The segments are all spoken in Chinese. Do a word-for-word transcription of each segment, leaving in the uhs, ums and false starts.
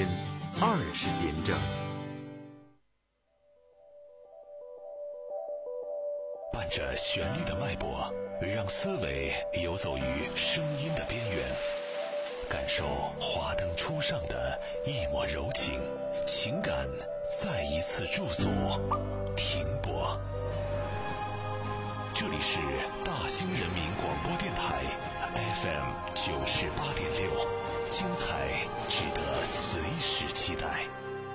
间二十点整。 伴着旋律的脉搏，让思维游走于声音的边缘，感受华灯初上的一抹柔情，情感再一次驻足停泊。这里是大兴人民广播电台 F M 九十八点六，精彩值得随时期待。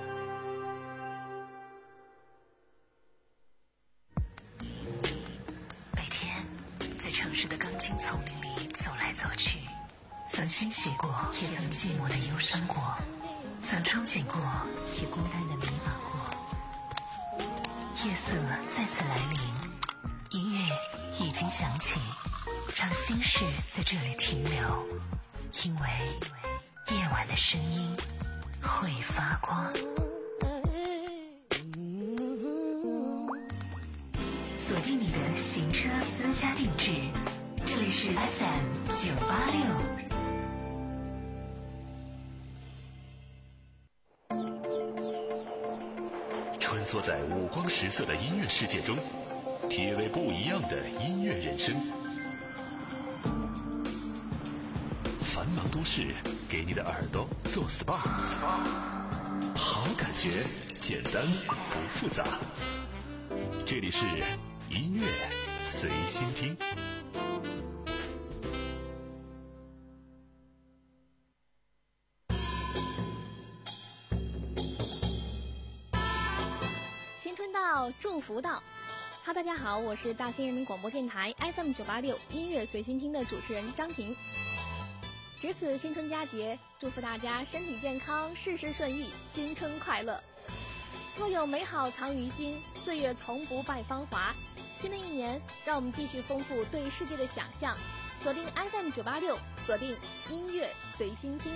每天在城市的钢筋丛林里走来走去，曾欣喜过，也曾寂寞的忧伤过，曾憧憬过，也孤单的迷茫过。夜色再次来临，音乐已经响起，让心事在这里停留，因为夜晚的声音会发光。锁定你的行车私家定制，这里是 F M 九八六。 穿梭在五光十色的音乐世界中，体味不一样的音乐人生。繁忙都市给你的耳朵做 S P A， 好感觉简单不复杂。这里是音乐随心听。 新春到，祝福到。哈，大家好，我是大兴人民广播电台 F M 九八六音乐随心听的主持人张婷。值此新春佳节，祝福大家身体健康，事事顺意，新春快乐。若有美好藏于心，岁月从不败芳华。新的一年，让我们继续丰富对世界的想象，锁定 F M 九八六，锁定音乐随心听。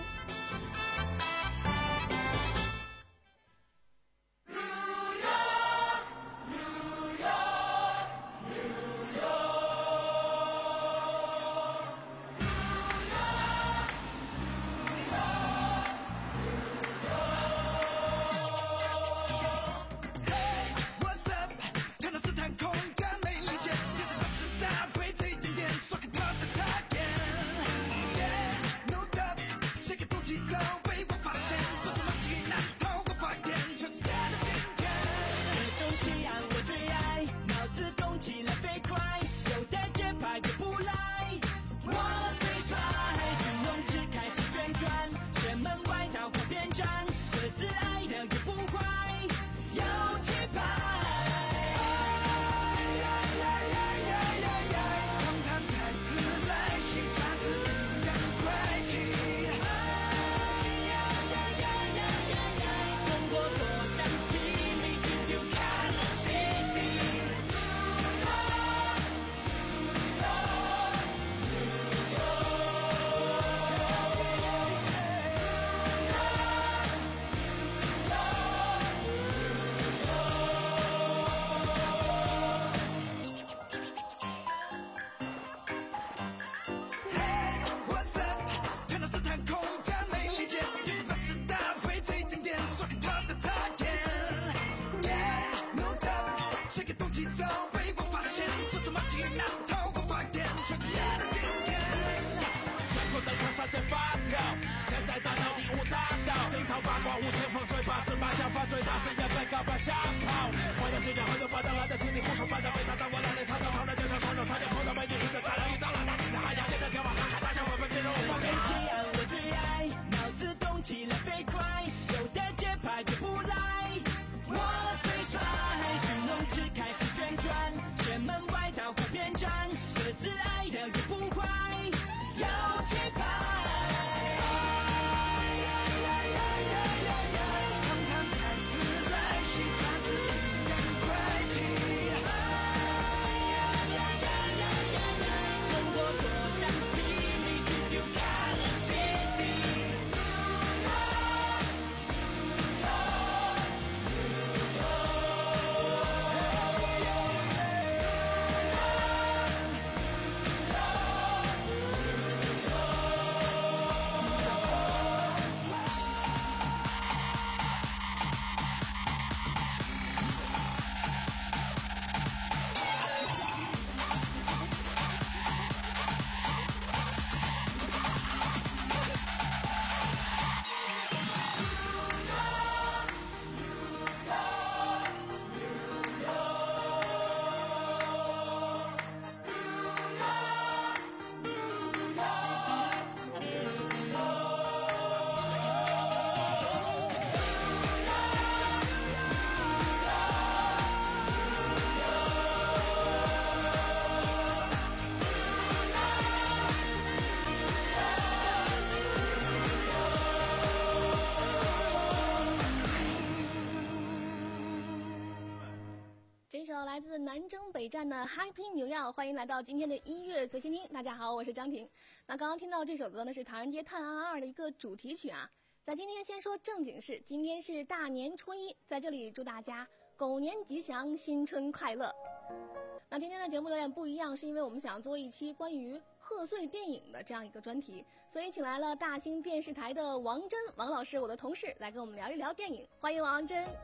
来自南征北战的 Happy New Year， 欢迎来到今天的音乐随心听。大家好，我是张婷。那刚刚听到这首歌呢，是唐人街探案二的一个主题曲啊。在今天先说正经事，今天是大年初一，在这里祝大家狗年吉祥，新春快乐。那今天的节目有点不一样，是因为我们想做一期关于贺岁电影的这样一个专题，所以请来了大兴电视台的王真王老师，我的同事，来跟我们聊一聊电影。欢迎王真。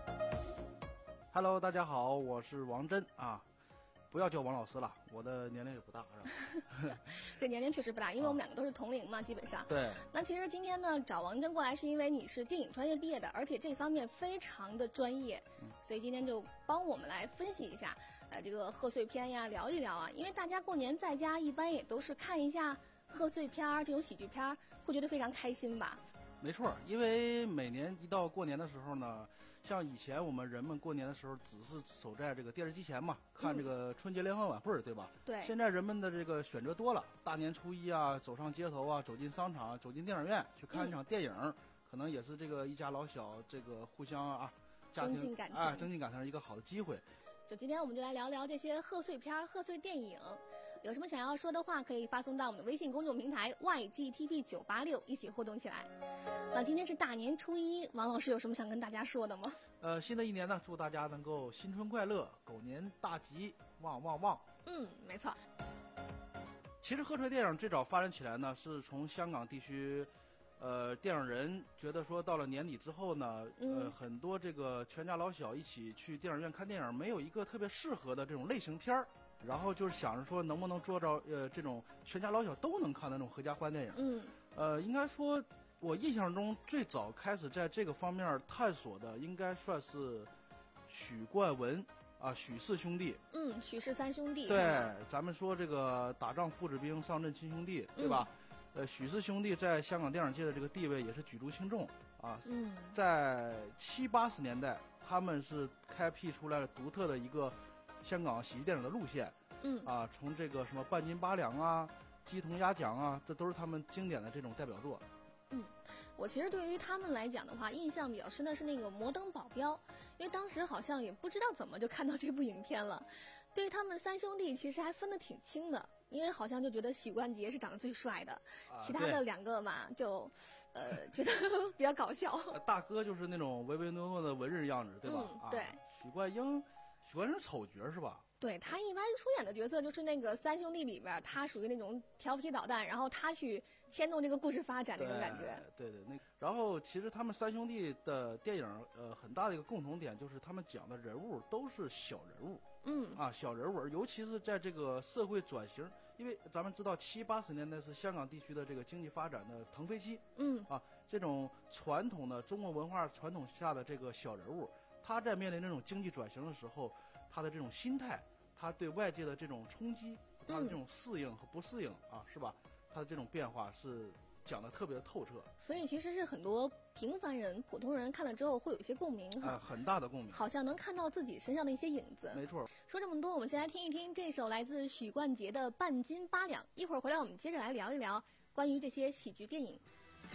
Hello， 大家好，我是王真啊，不要叫王老师了，我的年龄也不大，是吧？ 这年龄确实不大，因为我们两个都是同龄嘛，基本上。 对。 那其实今天呢，找王真过来是因为你是电影专业毕业的，而且这方面非常的专业，嗯、所以今天就帮我们来分析一下，呃，这个贺岁片呀，聊一聊啊。因为大家过年在家一般也都是看一下贺岁片儿这种喜剧片儿，会觉得非常开心吧？ 没错，因为每年一到过年的时候呢，像以前我们人们过年的时候只是守在这个电视机前嘛，看这个春节联欢晚会，对吧？ 对。 现在人们的这个选择多了，大年初一啊，走上街头啊，走进商场，走进电影院去看一场电影，嗯、可能也是这个一家老小这个互相啊，家庭增进感情啊，增进感情一个好的机会。 就今天我们就来聊聊这些贺岁片、贺岁电影，有什么想要说的话，可以发送到我们的微信公众平台 Y G T P 九八六，一起互动起来。那今天是大年初一，王老师有什么想跟大家说的吗？ 呃，新的一年呢，祝大家能够新春快乐，狗年大吉，旺旺旺。嗯， 没错。 其实贺岁电影最早发展起来呢，是从香港地区。呃，电影人觉得说，到了年底之后呢， 嗯、 呃，很多这个全家老小一起去电影院看电影，没有一个特别适合的这种类型片儿，然后就是想着说，能不能做到呃这种全家老小都能看的那种合家欢电影。 嗯， 呃，应该说，我印象中最早开始在这个方面探索的，应该算是许冠文啊，许氏兄弟。 嗯，许氏三兄弟。 对，咱们说这个打仗父子兵，上阵亲兄弟，对吧？嗯呃，许氏兄弟在香港电影界的这个地位也是举足轻重啊。 嗯， 在七八十年代，他们是开辟出来了独特的一个香港喜剧电影的路线。 嗯， 啊，从这个什么半斤八两啊、鸡同鸭讲啊，这都是他们经典的这种代表作。 嗯，我其实对于他们来讲的话，印象比较深的是那个《摩登保镖》，因为当时好像也不知道怎么就看到这部影片了。对于他们三兄弟，其实还分得挺清的。因为好像就觉得许冠杰是长得最帅的， 啊、 其他的两个嘛就，呃，觉得比较搞笑。 大哥就是那种唯唯诺诺的文人样子，对吧？ 嗯、对、 啊。许冠英，许冠英是丑角是吧？ 对，他一般出演的角色就是那个三兄弟里边，他属于那种调皮捣蛋，然后他去牵动这个故事发展那种感觉。 对对，那然后其实他们三兄弟的电影，呃，很大的一个共同点就是他们讲的人物都是小人物。 嗯啊，小人物，尤其是在这个社会转型，因为咱们知道七八十年代是香港地区的这个经济发展的腾飞期。 嗯啊，这种传统的中国文化传统下的这个小人物，他在面临这种经济转型的时候，他的这种心态，他对外界的这种冲击，他的这种适应和不适应、嗯、啊，是吧？他的这种变化是讲得特别的透彻， 所以其实是很多平凡人、普通人看了之后会有一些共鸣哈、 呃，很大的共鸣， 好像能看到自己身上的一些影子。 没错。 说这么多，我们先来听一听这首来自许冠杰的《半斤八两》。一会儿回来，我们接着来聊一聊关于这些喜剧电影。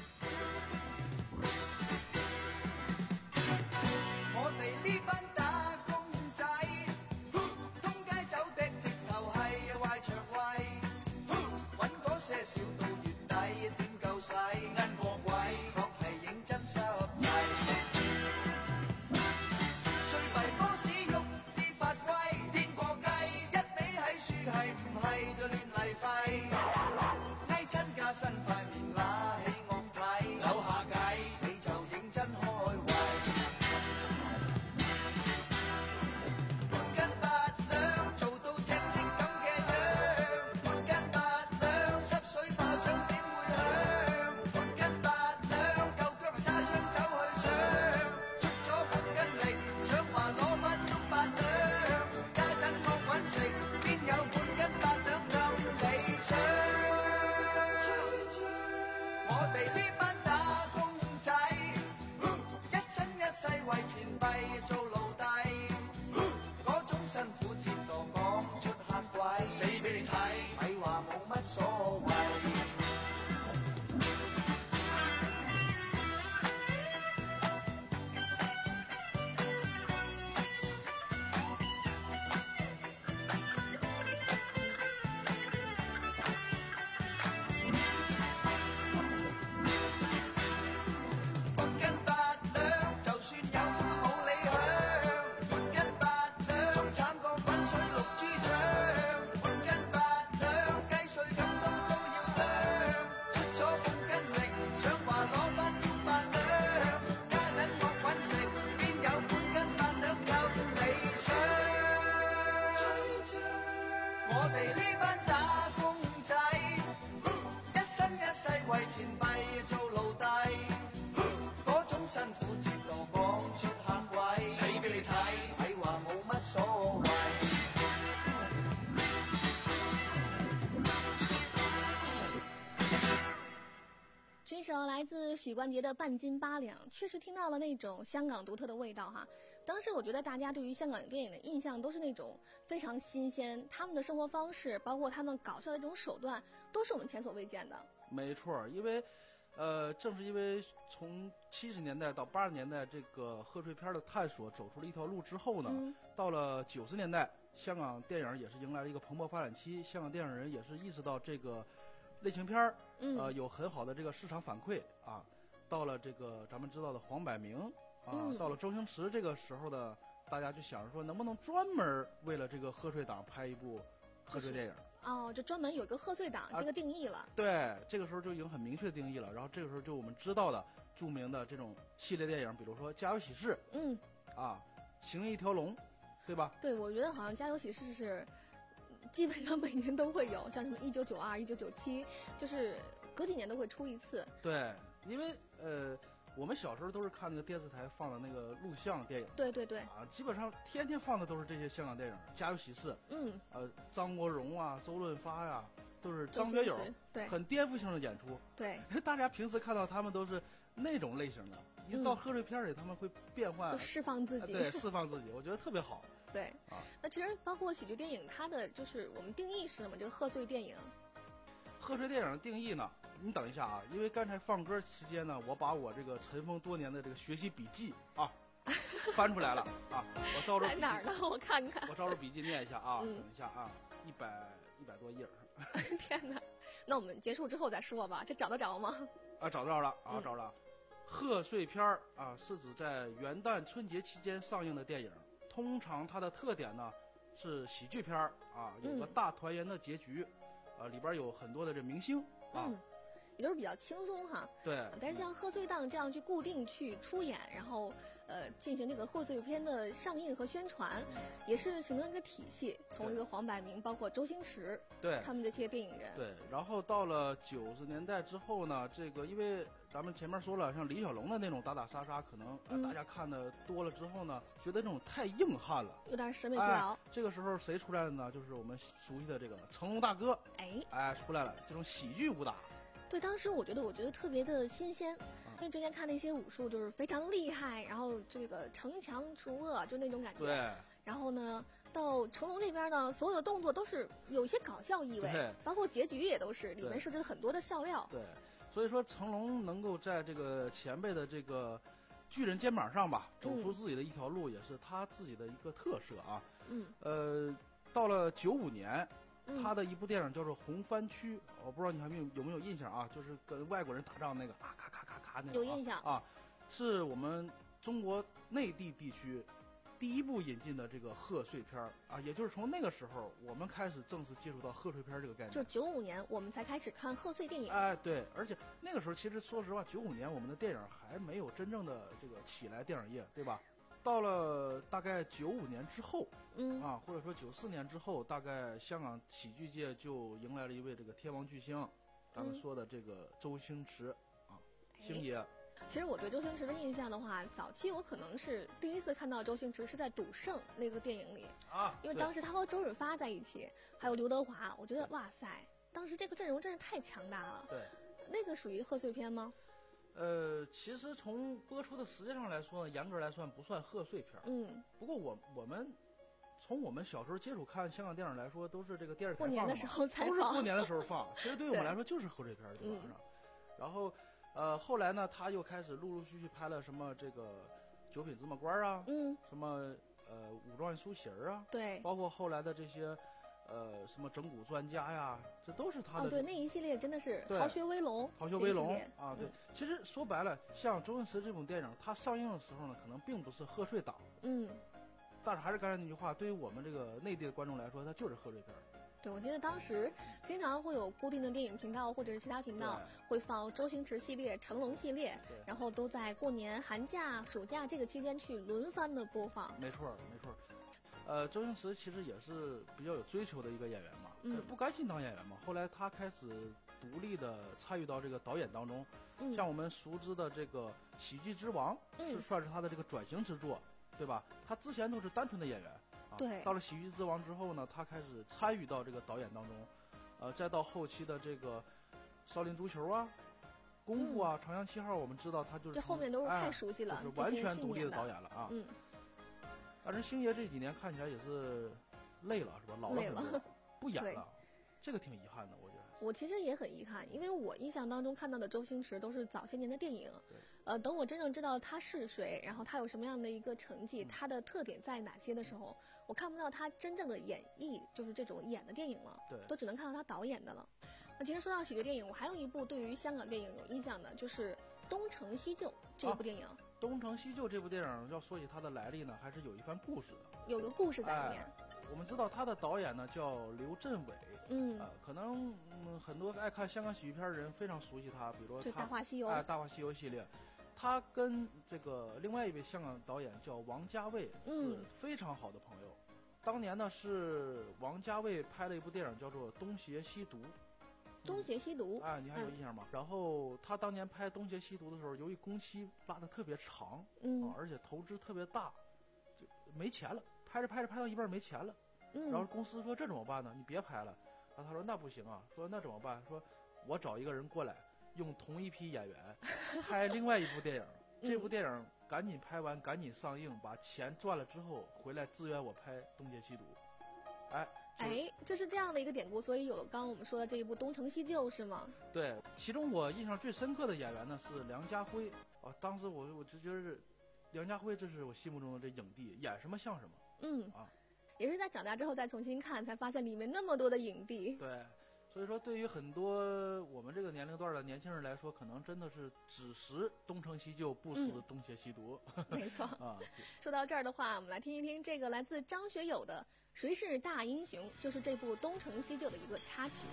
我哋呢班打工仔，通街走的直頭係壞腸胃，揾嗰些少到月底點夠使，銀過鬼確係認真濕滯。最弊波士喐啲發威，癲過雞，一味喺樹係唔係就亂嚟廢，翳親加身塊面揦起惡睇。 辛苦直到講出客位，死俾你睇，咪話冇乜所謂。 这首来自许冠杰的《半斤八两》，确实听到了那种香港独特的味道哈。当时我觉得大家对于香港电影的印象都是那种非常新鲜，他们的生活方式，包括他们搞笑的这种手段，都是我们前所未见的。 没错，因为，呃，正是因为从七十年代到八十年代这个贺岁片的探索走出了一条路之后呢， 嗯、 到了九十年代，香港电影也是迎来了一个蓬勃发展期，香港电影人也是意识到这个类型片儿，呃，有很好的这个市场反馈啊。到了这个咱们知道的黄百鸣啊， 嗯、 到了周星驰这个时候呢，大家就想着说，能不能专门为了这个贺岁档拍一部贺岁电影？ 哦，这专门有一个贺岁档、啊、这个定义了。 对，这个时候就已经很明确定义了。然后这个时候就我们知道的著名的这种系列电影，比如说《家有喜事》， 嗯， 啊，《行运一条龙》，对吧？ 对，我觉得好像《家有喜事》是基本上每年都会有，像什么一九九二、一九九七，就是隔几年都会出一次。 对，因为呃，我们小时候都是看那个电视台放的那个录像电影。 对对对。 啊，基本上天天放的都是这些香港电影，《家有喜事》。 嗯。 呃，张国荣啊，周润发呀、啊，都是张学友， 对， 很颠覆性的演出。 对。 大家平时看到他们都是那种类型的，一到贺岁片里，他们会变换， 释放自己。 对，释放自己，我觉得特别好。 对， 啊， 那其实包括喜剧电影，它的就是我们定义是什么？这个贺岁电影。 贺岁电影的定义呢？你等一下啊，因为刚才放歌期间呢，我把我这个尘封多年的这个学习笔记啊翻出来了啊，我照着在哪儿呢？我看看。 我照着笔记念一下啊， 嗯、 等一下啊，一百一百多页。 天哪，那我们结束之后再说吧。这找得着吗？ 啊，找着了啊，找着了。嗯、贺岁片儿啊，是指在元旦、春节期间上映的电影。通常它的特点呢是喜剧片儿啊，有个大团圆的结局，嗯、啊，里边有很多的这明星啊， 嗯、也都是比较轻松哈。 对。 但是像贺岁档这样去固定去出演，然后呃进行这个贺岁片的上映和宣传， 嗯、 也是形成一个体系。从这个黄百鸣，包括周星驰， 对他们这些电影人。 对。然后到了九十年代之后呢，这个因为咱们前面说了，像李小龙的那种打打杀杀，可能、呃、大家看的多了之后呢，觉得这种太硬汉了， 有点审美疲劳、 哎。这个时候谁出来了呢？就是我们熟悉的这个成龙大哥， 哎哎出来了，这种喜剧武打。 对，当时我觉得我觉得特别的新鲜，因为之前看那些武术就是非常厉害，然后这个城强除恶就那种感觉。 对。 然后呢，到成龙这边呢，所有的动作都是有一些搞笑意味，包括结局也都是里面设置了很多的笑料。 对。所以说，成龙能够在这个前辈的这个巨人肩膀上吧，走出自己的一条路，也是他自己的一个特色啊。 嗯。 呃，到了九五年， 嗯、 他的一部电影叫做《红番区》，我不知道你还没有有没有印象啊？就是跟外国人打仗那个啊，咔咔咔咔那个。 有印象啊，是我们中国内地地区第一部引进的这个贺岁片啊，也就是从那个时候，我们开始正式接触到贺岁片这个概念。 就九五年，我们才开始看贺岁电影。 哎，对，而且那个时候，其实说实话，九五年我们的电影还没有真正的这个起来，电影业，对吧？到了大概九五年之后， 嗯啊，或者说九四年之后，大概香港喜剧界就迎来了一位这个天王巨星，咱们说的这个周星驰、嗯、啊，星爷。 哎其实我对周星驰的印象的话，早期我可能是第一次看到周星驰是在《赌圣》那个电影里啊， 因为当时他和周润发在一起，还有刘德华，我觉得哇塞，当时这个阵容真是太强大了。 对， 那个属于贺岁片吗？ 呃，其实从播出的时间上来说呢，严格来算不算贺岁片。 嗯， 不过我我们从我们小时候接触看香港电影来说，都是这个电视台过年的时候才放，都是过年的时候放。其实对于我们来说就是贺岁片，对吧？ 嗯、 然后。呃，后来呢，他又开始陆陆续续拍了什么这个九品芝麻官啊， 嗯， 什么呃武状元苏乞儿啊， 对， 包括后来的这些呃什么整蛊专家呀，这都是他的。 哦，对，那一系列真的是逃学威龙， 逃学威龙啊，对、 嗯。 其实说白了，像周星驰这种电影，它上映的时候呢，可能并不是贺岁档， 嗯， 但是还是刚才那句话，对于我们这个内地的观众来说，它就是贺岁片。 对，我记得当时经常会有固定的电影频道或者是其他频道会放周星驰系列、成龙系列，然后都在过年、寒假、暑假这个期间去轮番的播放。 没错，没错。呃，周星驰其实也是比较有追求的一个演员嘛， 嗯， 不甘心当演员嘛。后来他开始独立的参与到这个导演当中。 嗯、 像我们熟知的这个《喜剧之王》是算是他的这个转型之作，嗯、对吧？他之前都是单纯的演员，啊、 对， 到了《喜剧之王》之后呢，他开始参与到这个导演当中，呃，再到后期的这个《少林足球》啊。功夫啊， 嗯、 长江七号，我们知道他就是这后面都太熟悉了， 哎、就是完全独立的导演了啊。 嗯。 但是星爷这几年看起来也是累了，是吧？老了很多，不演了，这个挺遗憾的，我觉得。 我其实也很遗憾，因为我印象当中看到的周星驰都是早些年的电影。呃，等我真正知道他是谁，然后他有什么样的一个成绩，嗯、他的特点在哪些的时候，我看不到他真正的演绎，就是这种演的电影了。 对， 都只能看到他导演的了。那其实说到喜剧电影，我还有一部对于香港电影有印象的，就是《东成西就》这部电影。啊， 《东成西就》这部电影要说起它的来历呢，还是有一番故事的。 有个故事在里面。 哎、我们知道他的导演呢叫刘镇伟， 嗯， 呃、可能、嗯、很多爱看香港喜剧片的人非常熟悉他，比如说他《 大话西游》 哎，《大话西游》系列。他跟这个另外一位香港导演叫王家卫是非常好的朋友。嗯、当年呢是王家卫拍了一部电影叫做《东邪西毒》。 东邪西毒， 哎，你还有印象吗？嗯、然后他当年拍《东邪西毒》的时候，由于工期拉得特别长， 嗯、 啊，而且投资特别大，就没钱了，拍着拍着拍到一半没钱了， 嗯、 然后公司说这怎么办呢？你别拍了。然后他说那不行啊，说那怎么办？说我找一个人过来，用同一批演员拍另外一部电影， 嗯、 这部电影赶紧拍完，赶紧上映，把钱赚了之后回来支援我拍《东邪西毒》。哎。 哎，这是这样的一个典故，所以有了刚刚我们说的这一部《东成西就》，是吗？ 对，其中我印象最深刻的演员呢是梁家辉啊，当时我我就觉得梁家辉这是我心目中的这影帝，演什么像什么。 嗯啊， 也是在长大之后再重新看，才发现里面那么多的影帝。 对，所以说对于很多我们这个年龄段的年轻人来说，可能真的是只识东成西就，不识东邪西毒。 嗯、没错啊。 说到这儿的话，我们来听一听这个来自张学友的。谁是大英雄？就是这部《东成西就》的一个插曲。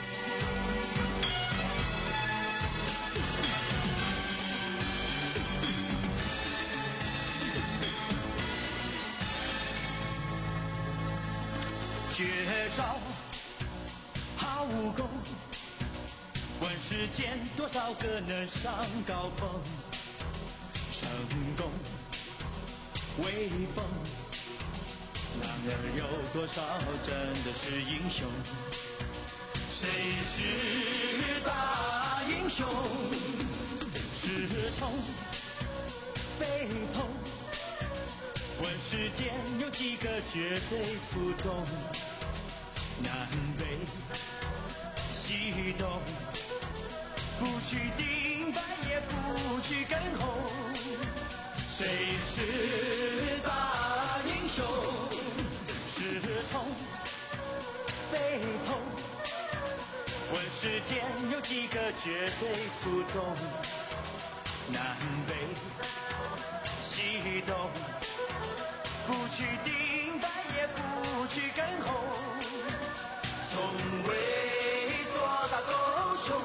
绝招好武功，问世间多少个能上高峰？成功威风。然而有多少真的是英雄？谁是大英雄？是痛非痛？问世间有几个绝对服从？南北西东，不去顶白也不去跟红。谁是大英雄？是痛非痛？问世间有几个绝对服从？南北西东，不去顶白也不去跟红，从未做大狗熊。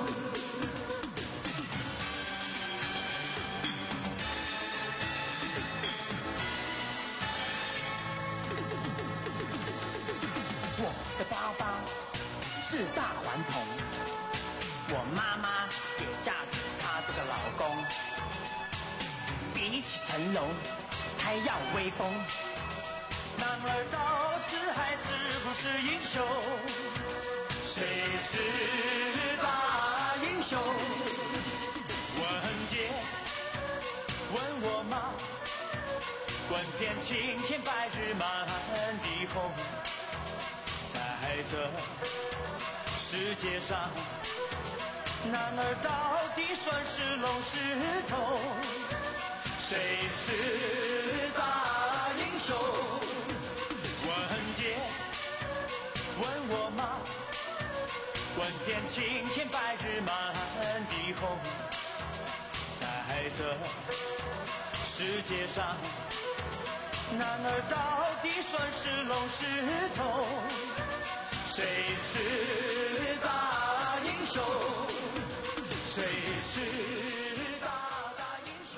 我的包包是大环童，我妈妈也嫁给他这个老公，比起成龙还要威风。男儿到此还是不是英雄？谁是大英雄？问爹问我妈，问遍青天白日满地红。在这世界上，男儿到底算是龙是虫？谁是大英雄？问爹问我妈，问遍青天白日满地红。在这世界上，男儿到底算是龙是虫？谁是大英雄？谁是大大英雄？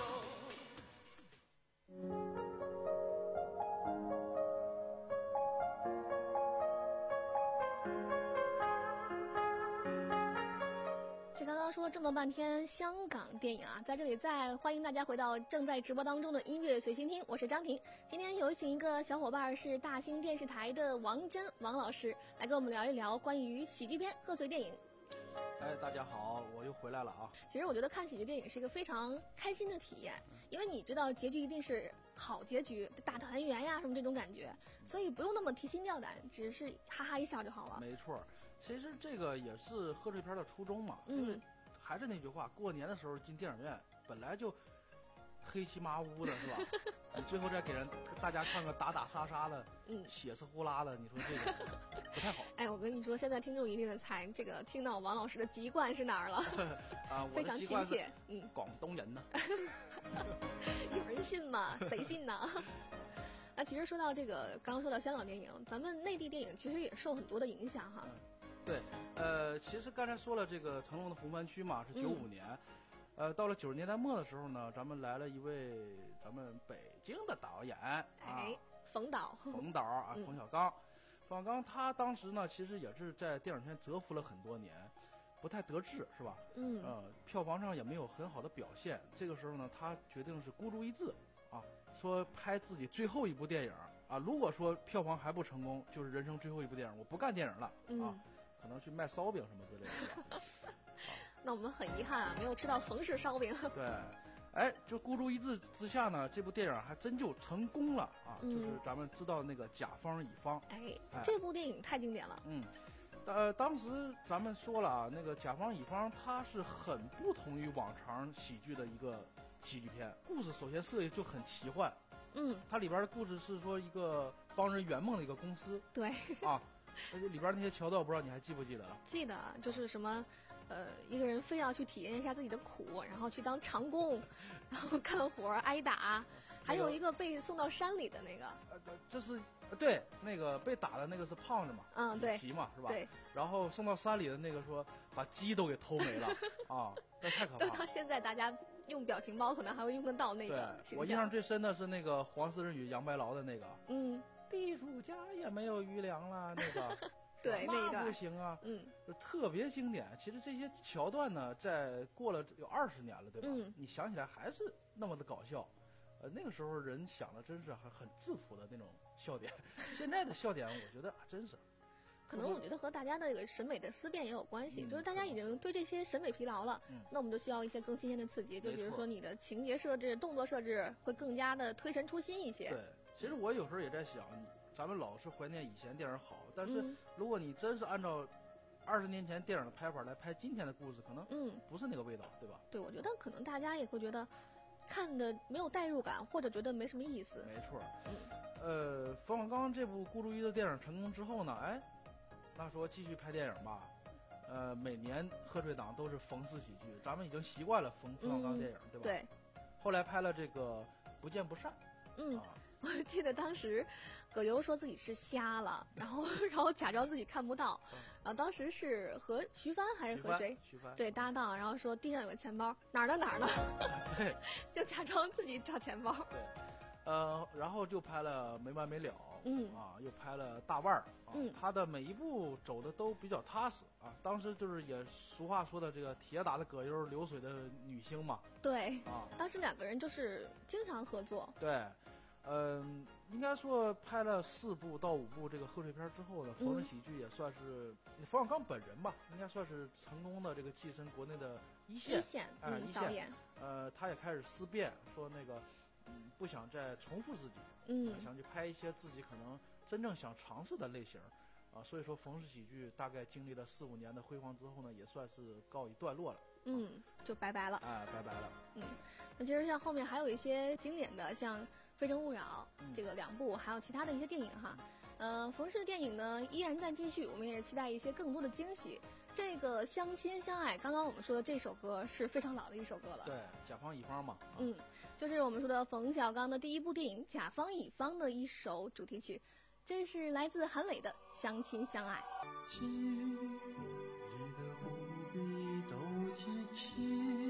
说了这么半天香港电影啊，在这里再欢迎大家回到正在直播当中的音乐随心听，我是张婷。今天有请一个小伙伴，是大兴电视台的王真王老师，来跟我们聊一聊关于喜剧片贺岁电影。 哎，大家好，我又回来了啊！ 其实我觉得看喜剧电影是一个非常开心的体验，因为你知道结局一定是好结局，大团圆呀什么这种感觉，所以不用那么提心吊胆，只是哈哈一笑就好了。 没错，其实这个也是贺岁片的初衷嘛， 嗯、 因为还是那句话，过年的时候进电影院本来就黑漆麻乌的是吧？你最后再给人大家看个打打杀杀的， 嗯， 血丝呼啦的，你说这个不太好。 哎，我跟你说，现在听众一定的猜，这个听到王老师的籍贯是哪儿了？ 啊， 非常亲切， 嗯，广东人呢。 有人信吗？谁信呢？那其实说到这个，刚刚说到香港电影，咱们内地电影其实也受很多的影响哈。 嗯、对，呃，其实刚才说了这个成龙的红番区嘛，是九五年。嗯呃，到了九十年代末的时候呢，咱们来了一位咱们北京的导演， 哎，冯导， 冯导啊，冯小刚，冯小刚他当时呢，其实也是在电影圈蛰伏了很多年，不太得志，是吧？ 嗯， 呃，票房上也没有很好的表现。这个时候呢，他决定是孤注一掷啊，说拍自己最后一部电影啊，如果说票房还不成功，就是人生最后一部电影，我不干电影了、 嗯、 啊，可能去卖烧饼什么之类的。 那我们很遗憾啊，没有吃到冯氏烧饼。 对，哎，就孤注一掷之下呢，这部电影还真就成功了啊！嗯、就是咱们知道那个甲方乙方。 哎，哎这部电影太经典了。 嗯，呃，当时咱们说了啊，那个甲方乙方它是很不同于往常喜剧的一个喜剧片，故事首先设计就很奇幻。 嗯， 它里边的故事是说一个帮人圆梦的一个公司。 对。 啊，而且里边那些桥段，不知道你还记不记得了？ 记得，就是什么。呃，一个人非要去体验一下自己的苦，然后去当长工，然后干活挨打，还有一个被送到山里的那个， 呃，这是对那个被打的那个是胖子嘛， 嗯，对， 皮嘛是吧？ 对。 然后送到山里的那个说把鸡都给偷没了啊，那太可怕了。 到现在大家用表情包可能还会用得到那个形象。 我印象最深的是那个黄思仁与杨白劳的那个， 嗯， 地主家也没有余粮了那个。 对，那一段不行啊， 嗯， 就特别经典。其实这些桥段呢，在过了有二十年了，对吧？ 嗯， 你想起来还是那么的搞笑。呃，那个时候人想的真是很很质朴的那种笑点。现在的笑点，我觉得啊，真是。 可能我觉得和大家的这个审美的思辨也有关系， 嗯、 就是大家已经对这些审美疲劳了， 嗯， 那我们就需要一些更新鲜的刺激。就比如说你的情节设置、动作设置会更加的推陈出新一些。 对，其实我有时候也在想。咱们老是怀念以前电影好，但是如果你真是按照二十年前电影的拍法来拍今天的故事，可能嗯不是那个味道，对吧？ 对，我觉得可能大家也会觉得看的没有代入感，或者觉得没什么意思。 没错，嗯，呃，冯小刚这部孤注一掷电影成功之后呢，哎，那说继续拍电影吧，呃，每年贺岁档都是冯氏喜剧，咱们已经习惯了冯冯小刚电影， 嗯、 对吧？ 对。 后来拍了这个不见不散， 嗯。 啊我记得当时葛优说自己是瞎了，然后然后假装自己看不到，然后当时是和徐帆还是和谁？ 徐帆对搭档，然后说地上有个钱包，哪儿呢哪儿呢？ 对， 就假装自己找钱包。 对，呃，然后就拍了没完没了， 嗯啊，又拍了大腕儿，啊， 嗯， 他的每一部走的都比较踏实啊。当时就是也俗话说的这个铁打的葛优，流水的女星嘛。 对， 啊， 当时两个人就是经常合作。 对。嗯，应该说拍了四部到五部这个贺岁片之后呢，冯氏喜剧也算是冯小刚本人吧，应该算是成功的这个跻身国内的一线， 一线， 哎、 嗯， 一导演。 呃，他也开始思辨，说那个，嗯，不想再重复自己， 嗯， 呃、想去拍一些自己可能真正想尝试的类型，啊，所以说冯氏喜剧大概经历了四五年的辉煌之后呢，也算是告一段落了。 嗯，就拜拜了。 哎，拜拜了。 嗯，那其实像后面还有一些经典的，像《非诚勿扰》 嗯、 这个两部，还有其他的一些电影哈。呃，冯氏电影呢依然在继续，我们也期待一些更多的惊喜。这个《相亲相爱》，刚刚我们说的这首歌是非常老的一首歌了。 对，甲方乙方嘛。 嗯，就是我们说的冯小刚的第一部电影《甲方乙方》的一首主题曲，这是来自韩磊的《相亲相爱》。 情离得不必都记起，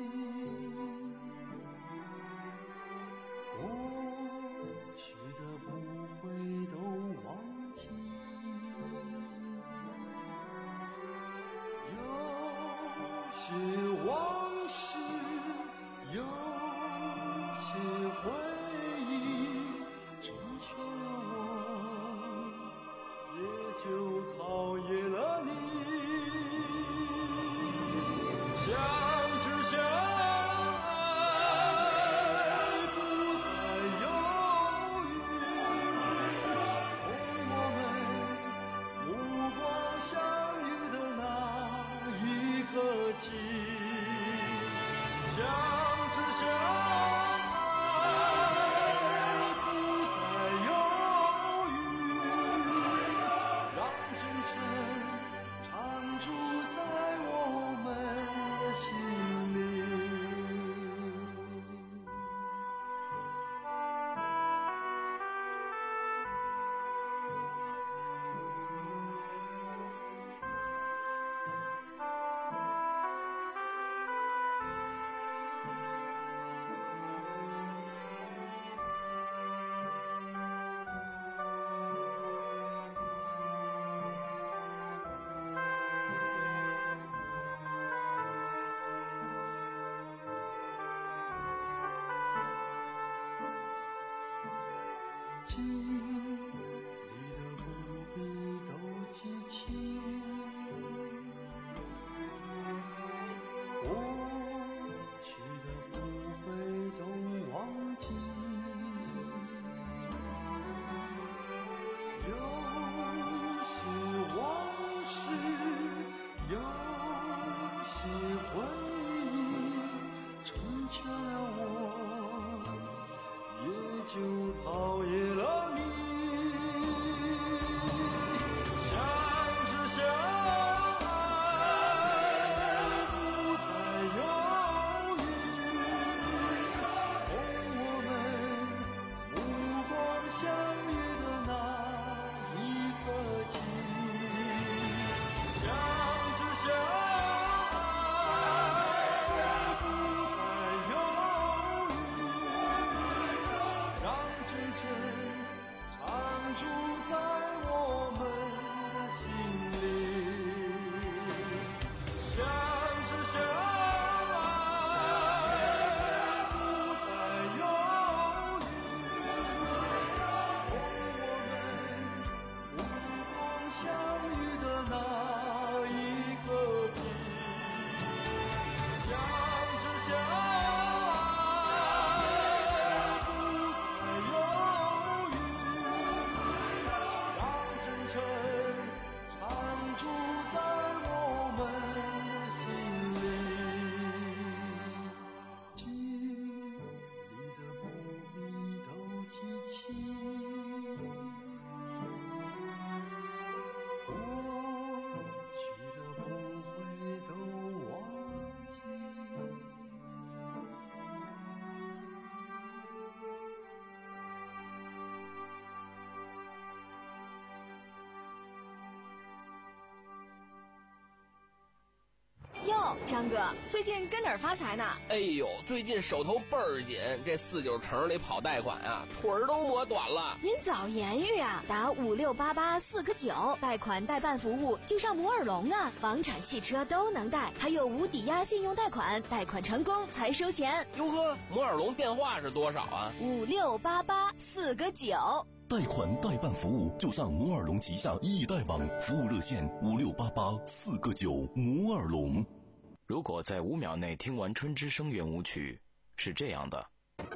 过去的不会都忘记，有些往事，有些回忆，成全了我，也就讨厌了你。相知相爱，不再犹豫，从我们目光相遇的那一刻起，相知相爱，不再犹豫，让真诚常驻在我们的心里。记忆的不必都记起，过去的不会都忘记，有些往事，有些回忆，成全了我，也就讨厌了你。相知相爱，不再犹豫，从我们目光相遇的那一刻起，相知相爱，不再犹豫，让真诚常驻在我们的心里。相知相爱，不再犹豫，从我们目光相遇的那一刻起，相知相爱，不再犹豫，让真诚常驻在我们的心里。记忆的不必都记起，过去的不会都忘记。 哟，张哥，最近跟哪儿发财呢？ 哎呦，最近手头倍儿紧，这四九城里跑贷款啊，腿儿都磨短了。 您早言语啊，打五六八八四个九，贷款代办服务就上摩尔龙啊，房产、汽车都能贷，还有无抵押信用贷款，贷款成功才收钱。 哟呵，摩尔龙电话是多少啊？ 五六八八四个九。 贷款代办服务就上摩尔龙旗下易贷网，服务热线五六八八四个九。摩尔龙。 如果在五秒内听完春之声圆舞曲，是这样的；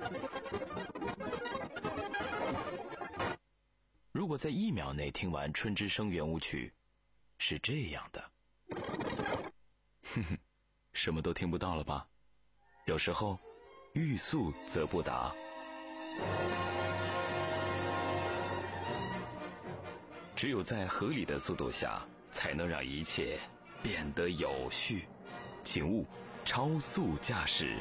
如果在一秒内听完春之声圆舞曲，是这样的。哼哼，什么都听不到了吧？有时候，欲速则不达。只有在合理的速度下，才能让一切变得有序。请勿超速驾驶。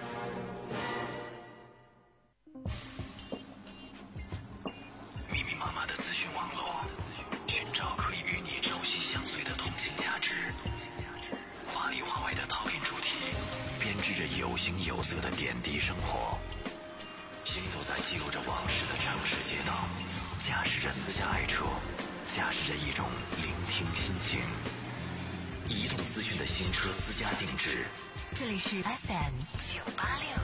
密密麻麻的资讯网络，寻找可以与你朝夕相随的通信价值。华里华外的导引主题，编织着有形有色的点滴生活。行走在记录着往事的城市街道，驾驶着私家爱车，驾驶着一种聆听心情。 移动资讯的新车私家定制。 这里是 F M 九八六。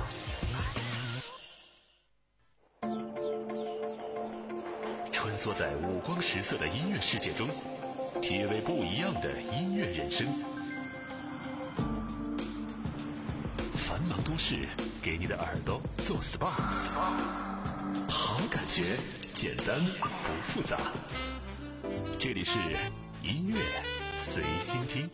穿梭在五光十色的音乐世界中，体味不一样的音乐人生。繁忙都市给你的耳朵做 S P A， 好感觉简单不复杂。这里是音乐随心听。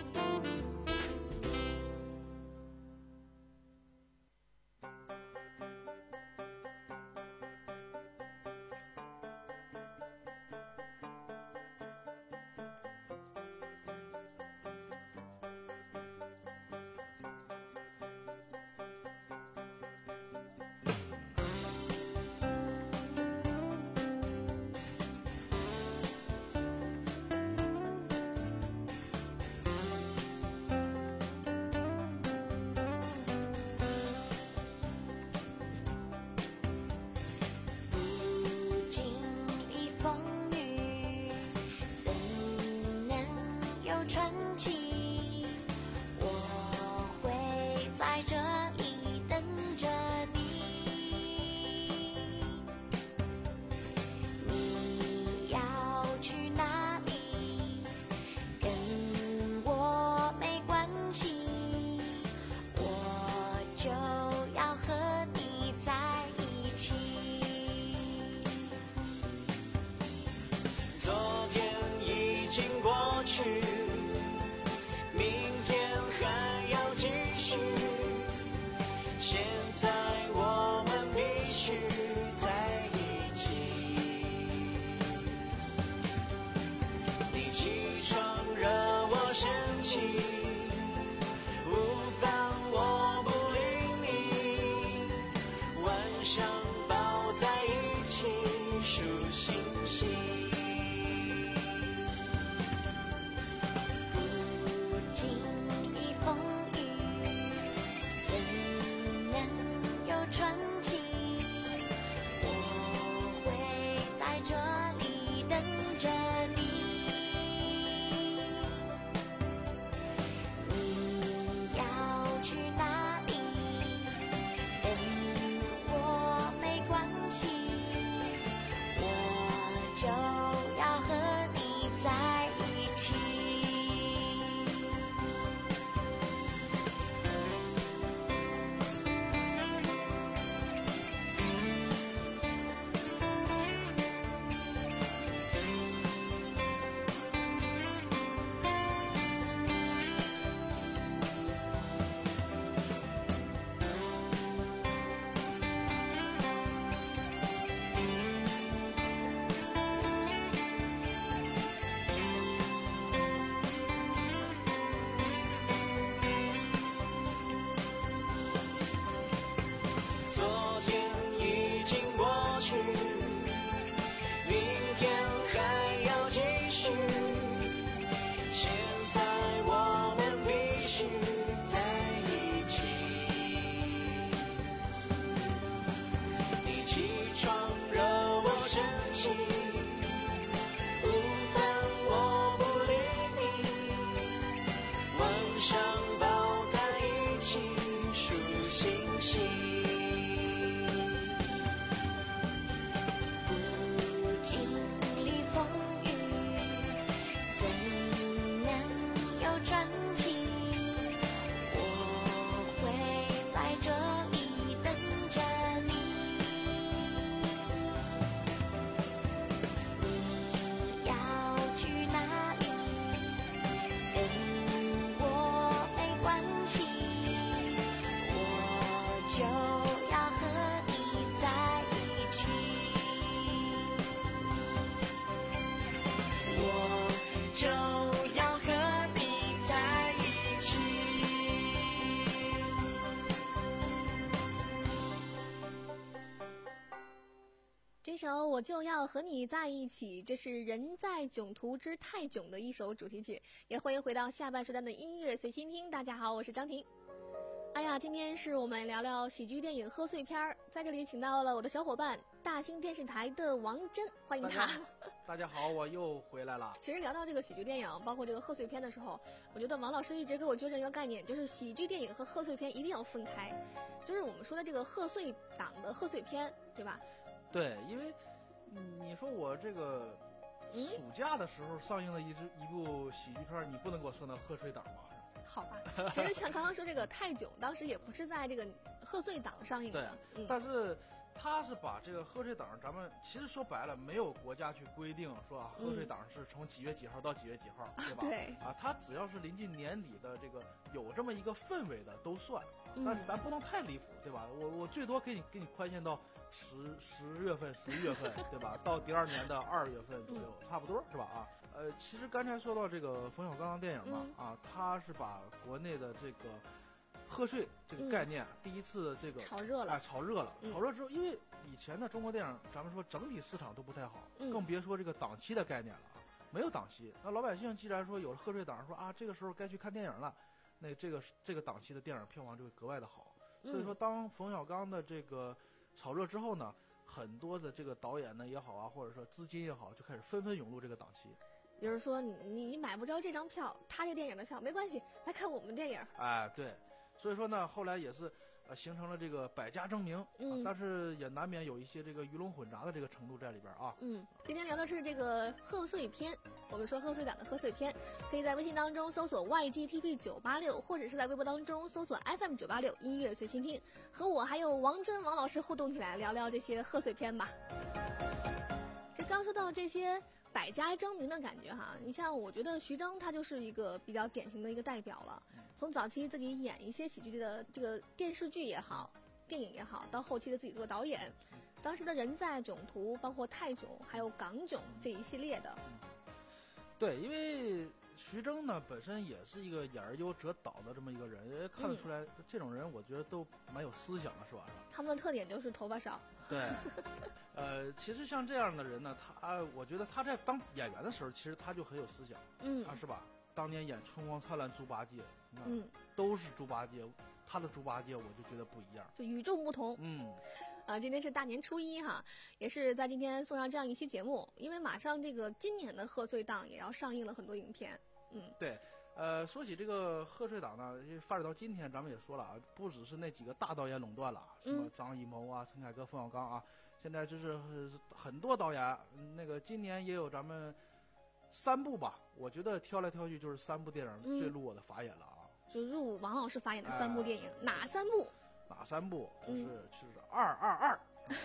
这首我就要和你在一起，这是人在囧途之泰囧的一首主题曲。也欢迎回到下半时段的音乐随心听。大家好，我是张婷。 哎呀，今天是我们聊聊喜剧电影贺岁片儿，在这里请到了我的小伙伴大兴电视台的王真，欢迎他。 大家好，我又回来了。 其实聊到这个喜剧电影，包括这个贺岁片的时候，我觉得王老师一直给我纠正一个概念，就是喜剧电影和贺岁片一定要分开，就是我们说的这个贺岁档的贺岁片，对吧？ 对，因为你说我这个暑假的时候上映的一支一部喜剧片，你不能给我算到贺岁档吧？ 好吧，其实像刚刚说这个泰囧，当时也不是在这个贺岁档上映的， 对， 嗯、 但是他是把这个贺岁档，咱们其实说白了，没有国家去规定说啊，贺岁档是从几月几号到几月几号， 嗯、 对吧？ 对啊，他只要是临近年底的这个有这么一个氛围的都算， 嗯、 但是咱不能太离谱，对吧？我我最多给你给你宽限到十十月份、十一月份，对吧？到第二年的二月份左右， 嗯、 差不多是吧？啊。呃，其实刚才说到这个冯小刚的电影嘛， 嗯、 啊，他是把国内的这个贺岁这个概念、嗯、第一次这个炒热了， 哎，炒热了， 嗯、 炒热之后，因为以前的中国电影，咱们说整体市场都不太好， 嗯、 更别说这个档期的概念了啊，没有档期。那老百姓既然说有了贺岁档，说啊，这个时候该去看电影了，那这个这个档期的电影票房就会格外的好。 嗯、 所以说，当冯小刚的这个炒热之后呢，很多的这个导演呢也好啊，或者说资金也好，就开始纷纷涌入这个档期。 比如说你你买不着这张票，他这电影的票没关系，来看我们电影。 哎，对，所以说呢，后来也是呃形成了这个百家争鸣， 嗯、 啊，但是也难免有一些这个鱼龙混杂的这个程度在里边啊。 嗯，今天聊的是这个贺岁片，我们说贺岁档的贺岁片，可以在微信当中搜索 Y G T P 九八六，或者是在微博当中搜索 F M 九八六音乐随心听，和我还有王真王老师互动起来，聊聊这些贺岁片吧。这刚说到这些百家争鸣的感觉哈，你像我觉得徐峥他就是一个比较典型的一个代表了。从早期自己演一些喜剧的这个电视剧也好，电影也好，到后期的自己做导演，当时的人在囧途，包括泰囧，还有港囧这一系列的。 对，因为徐峥呢本身也是一个演而优则导的这么一个人，也看得出来、嗯、这种人我觉得都蛮有思想的，是吧？ 他们的特点就是头发少。 对，呃，其实像这样的人呢，他我觉得他在当演员的时候，其实他就很有思想， 嗯， 啊，是吧？当年演《春光灿烂猪八戒》， 嗯， 都是猪八戒，他的猪八戒我就觉得不一样， 就与众不同。 嗯， 啊，今天是大年初一哈，也是在今天送上这样一期节目，因为马上这个今年的贺岁档也要上映了很多影片，嗯， 对。呃，说起这个贺岁档呢，发展到今天，咱们也说了啊，不只是那几个大导演垄断了，什么张艺谋啊、陈凯歌、冯小刚啊，现在就是很多导演，那个今年也有咱们三部吧，我觉得挑来挑去就是三部电影最入我的法眼了啊。 嗯、就入王老师法眼的三部电影，呃、哪三部？ 哪三部？就是、 嗯、 就是二二二。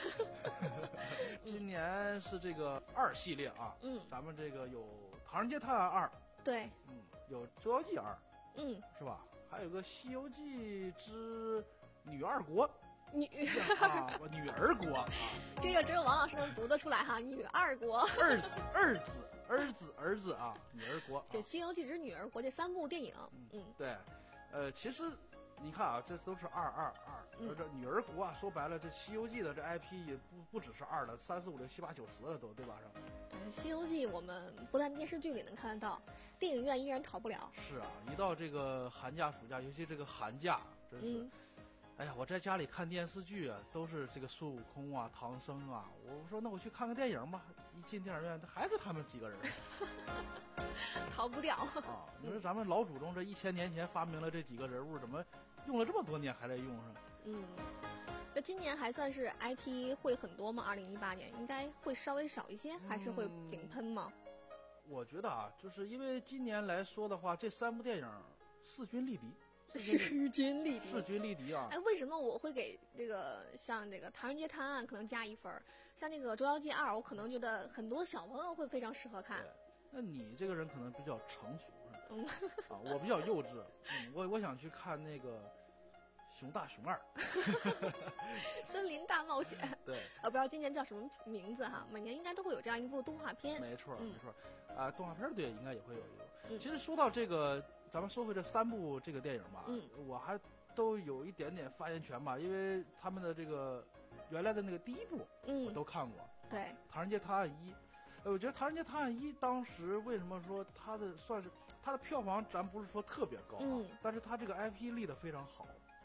今年是这个二系列啊， 嗯， 咱们这个有《唐人街探案二》， 对， 嗯。有《捉妖记二》， 嗯， 是吧？还有个《西游记之女二国》， 女啊，女儿国啊， 这个只有王老师能读得出来哈，女二国， 二子，二子，儿子，儿子啊，女儿国。 这《西游记之女儿国》这三部电影， 嗯， 嗯对，呃，其实你看啊，这都是二二二， 嗯、 这女儿国啊，说白了，这《西游记》的这 I P 也不不只是二了，三四五六七八九十了都，对吧？是吧？ 对，《西游记》我们不但电视剧里能看得到，电影院依然逃不了。 是啊，一到这个寒假、暑假，尤其这个寒假，真是， 嗯、 哎呀，我在家里看电视剧啊，都是这个孙悟空啊、唐僧啊。我说那我去看个电影吧，一进电影院还是他们几个人， 逃不掉啊！你说咱们老祖宗这一千年前发明了这几个人物，怎么用了这么多年还在用上？ 嗯。那今年还算是 I P 会很多吗？二零一八年应该会稍微少一些，还是会井喷吗？ 嗯、我觉得啊，就是因为今年来说的话，这三部电影势均力敌， 势均力敌， 势均力敌啊！ 哎，为什么我会给这个像这个《唐人街探案》可能加一分，像那个《捉妖记二》，我可能觉得很多小朋友会非常适合看。 那你这个人可能比较成熟， 嗯， 啊，我比较幼稚，嗯，我我想去看那个。熊大熊二， 森林大冒险。 对， 啊，不知道今年叫什么名字哈，每年应该都会有这样一部动画片。 没错， 嗯、 没错，啊，动画片对，应该也会有一个。 嗯、 其实说到这个，咱们说回这三部这个电影吧， 嗯， 我还都有一点点发言权吧，因为他们的这个原来的那个第一部， 嗯， 我都看过。 对，《 唐人街探案一》，呃，我觉得《唐人街探案一》当时为什么说它的算是它的票房，咱不是说特别高啊， 嗯， 但是它这个 I P 立得非常好。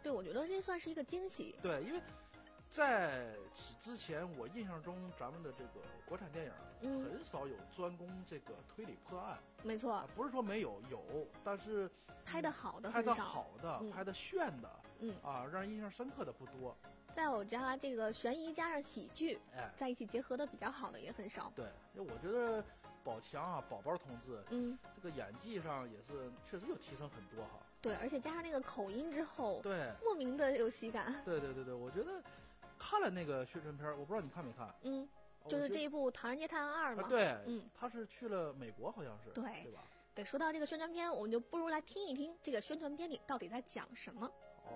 对，我觉得这算是一个惊喜。 对，因为在此之前，我印象中咱们的这个国产电影， 嗯， 很少有专攻这个推理破案。 没错， 啊、不是说没有，有，但是拍的好的拍的很少， 好的， 嗯、 拍的炫的， 嗯啊，让人印象深刻的不多。 再有加这个悬疑加上喜剧， 哎， 在一起结合的比较好的也很少。 对，因为我觉得宝强啊，宝宝同志， 嗯， 这个演技上也是确实有提升很多哈。 对，而且加上那个口音之后， 对， 莫名的有喜感。 对对对对，我觉得看了那个宣传片，我不知道你看没看？ 嗯，就是这一部《唐人街探案二》嘛。 啊、对， 嗯， 他是去了美国，好像是。 对， 对吧？ 对，说到这个宣传片，我们就不如来听一听这个宣传片里到底在讲什么。 好。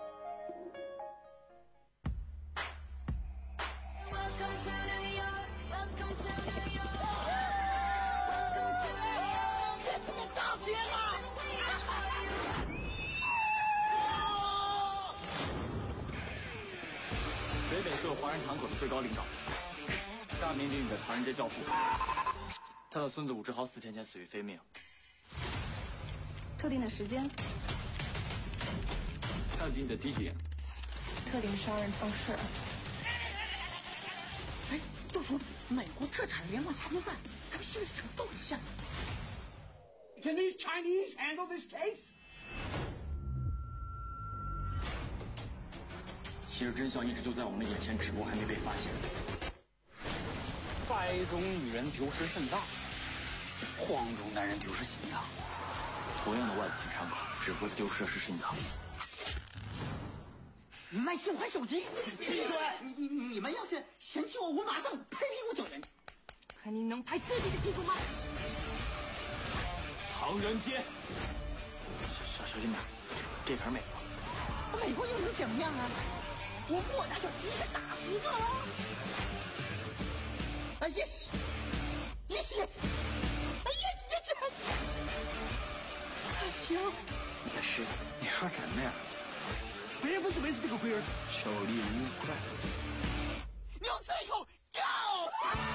北北所有华人堂口的最高领导，大名鼎鼎的唐人街教父，他的孙子武志豪四天前死于非命。 特定的时间， 特定的地点， 特定杀人方式。 哎，都说美国特产联盟杀人犯，他们心理层次都很像。Can these Chinese handle this case? 其实真相一直就在我们眼前，只不过还没被发现。 白种女人丢失肾脏，黄种男人丢失心脏。 同样的外形伤口，只不过丢失的是心脏。 卖新款手机，闭嘴！你你你们要是嫌弃我，我马上拍屁股走人。看你能拍自己的屁股吗？ 唐人街，小小小心点，这可是美国。 美国又能怎么样啊？我握下去一个打十个了。啊 yes yes yes， 啊 yes yes yes， 行。 你的师傅，你说什么呀？ 别人不准备是这个龟儿， 手力愉快。 你有这一口 ，go！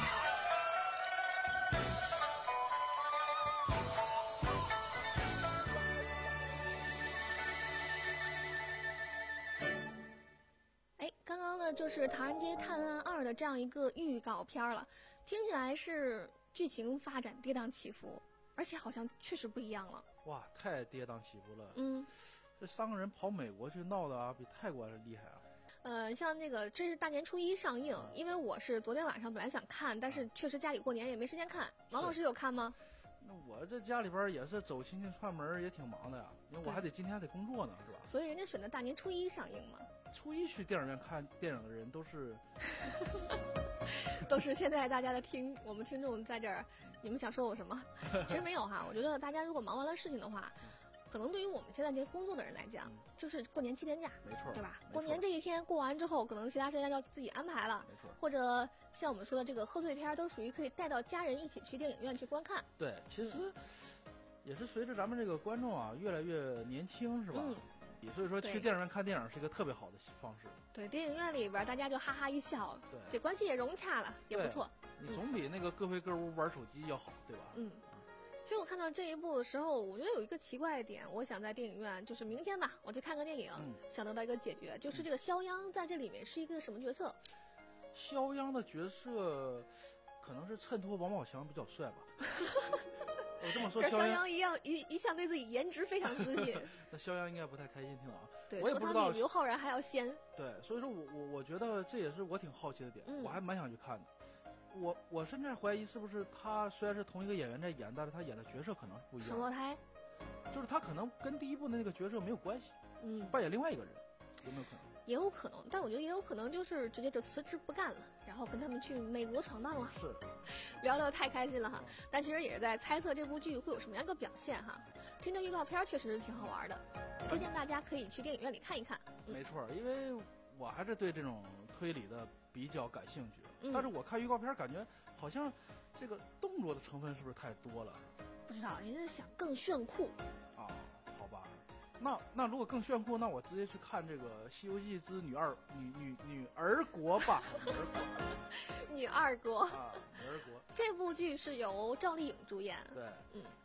哎，刚刚呢就是《唐人街探案二》的这样一个预告片了，听起来是剧情发展跌宕起伏，而且好像确实不一样了。 哇，太跌宕起伏了。 嗯。 这三个人跑美国去闹的啊，比泰国还厉害啊！ 呃，像那个这是大年初一上映，嗯、因为我是昨天晚上本来想看，但是确实家里过年也没时间看。王老师有看吗？ 那我这家里边也是走亲戚串门，也挺忙的呀，因为我还得今天还得工作呢，是吧？ 所以人家选择大年初一上映嘛。 初一去电影院看电影的人都是， 都是现在大家的听我们听众在这儿，你们想说我什么？其实没有哈，我觉得大家如果忙完了事情的话。可能对于我们现在这些工作的人来讲，嗯、就是过年七天假， 没错， 对吧？过年这一天过完之后，可能其他时间要自己安排了， 没错。 或者像我们说的这个贺岁片，都属于可以带到家人一起去电影院去观看。 对，其实也是随着咱们这个观众啊越来越年轻，是吧？嗯。所以说去电影院看电影是一个特别好的方式。 对，电影院里边大家就哈哈一笑， 对， 这关系也融洽了，也不错。 你总比那个各回各屋玩手机要好，对吧？ 嗯。其实我看到这一部的时候，我觉得有一个奇怪的点，我想在电影院，就是明天吧，我去看个电影，嗯、想得到一个解决，就是这个肖央在这里面是一个什么角色？ 肖央的角色可能是衬托王宝强比较帅吧。我这么说， 肖央一样一一向对自己颜值非常自信。 那肖央应该不太开心听啊。 对， 我也不知道比刘昊然还要仙。 对，所以说我我我觉得这也是我挺好奇的点，嗯、我还蛮想去看的。我我甚至怀疑是不是他虽然是同一个演员在演，但是他演的角色可能是不一样。 双胞胎， 就是他可能跟第一部的那个角色没有关系， 嗯， 扮演另外一个人，有没有可能？ 也有可能，但我觉得也有可能就是直接就辞职不干了，然后跟他们去美国闯荡了。 是， 聊得太开心了哈！但其实也是在猜测这部剧会有什么样一个表现哈。听着预告片确实是挺好玩的，推荐大家可以去电影院里看一看。 嗯、没错，因为我还是对这种推理的比较感兴趣， 嗯、 但是我看预告片感觉。好像这个动作的成分是不是太多了？ 不知道，您是想更炫酷啊？好吧，那那如果更炫酷，那我直接去看这个《西游记之女二女女女儿国》吧。女儿国， 女二国啊，女儿国。 这部剧是由赵丽颖主演。 对， 嗯，